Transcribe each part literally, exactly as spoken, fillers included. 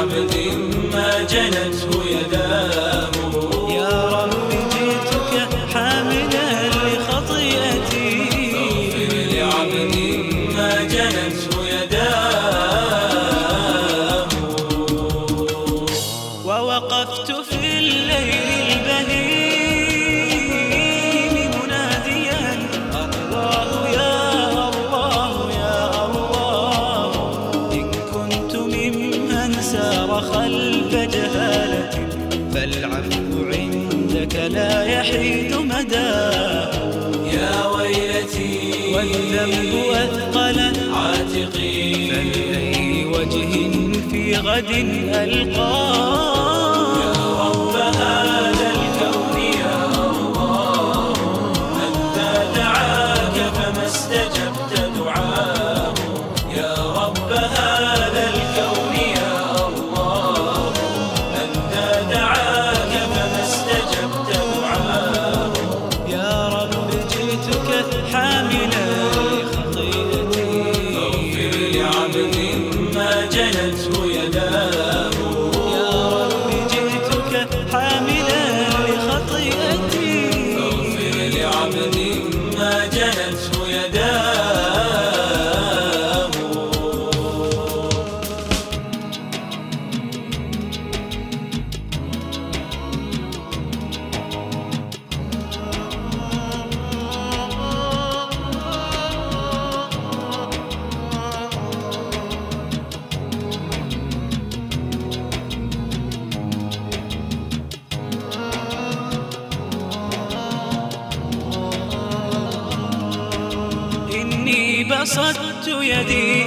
لعبد ما جنته يداه. يا رب جئتك حاملا لخطيئتي، فاغفر لعبد ما جنته يداه. ووقفت في الليل البهيم مناديا الله يا الله يا الله. إن كنت ممن سار خلف جهالة فالعفو عندك لا يحيد مداه. يا ويلتي والذنب أثقل عاتقي، فلأي وجه في غد ألقاه. يا رب هذا الكون يا الله، من ذا دعاك فما استجبت دعاه. يا رب هذا الكون يا الله، من ذا دعاك فما استجبت دعاه. يا رب جئتك حاملا لخطيئتي، فاغفر لعبد ما جنته يداه. يا رب جئتك حاملا لخطيئتي، فاغفر لعبد ما جنته يداه. بسطت يدي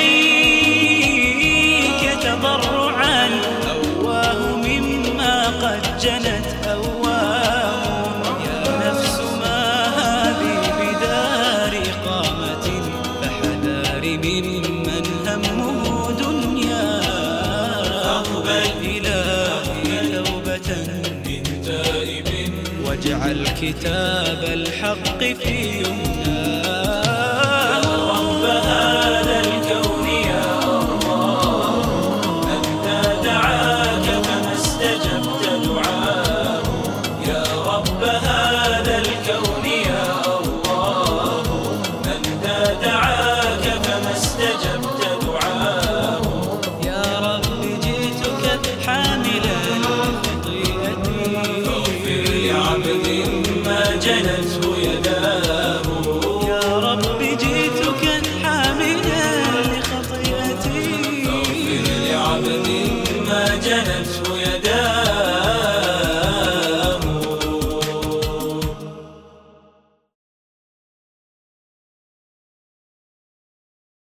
إليك تضرعا، أواه مما قد جنت أواه. يا نفس ما هذه بدار إقامة، فحذار ممن همه دنيا. أقبل إلهي توبة من تائب، واجعل كتاب الحق في يمنى.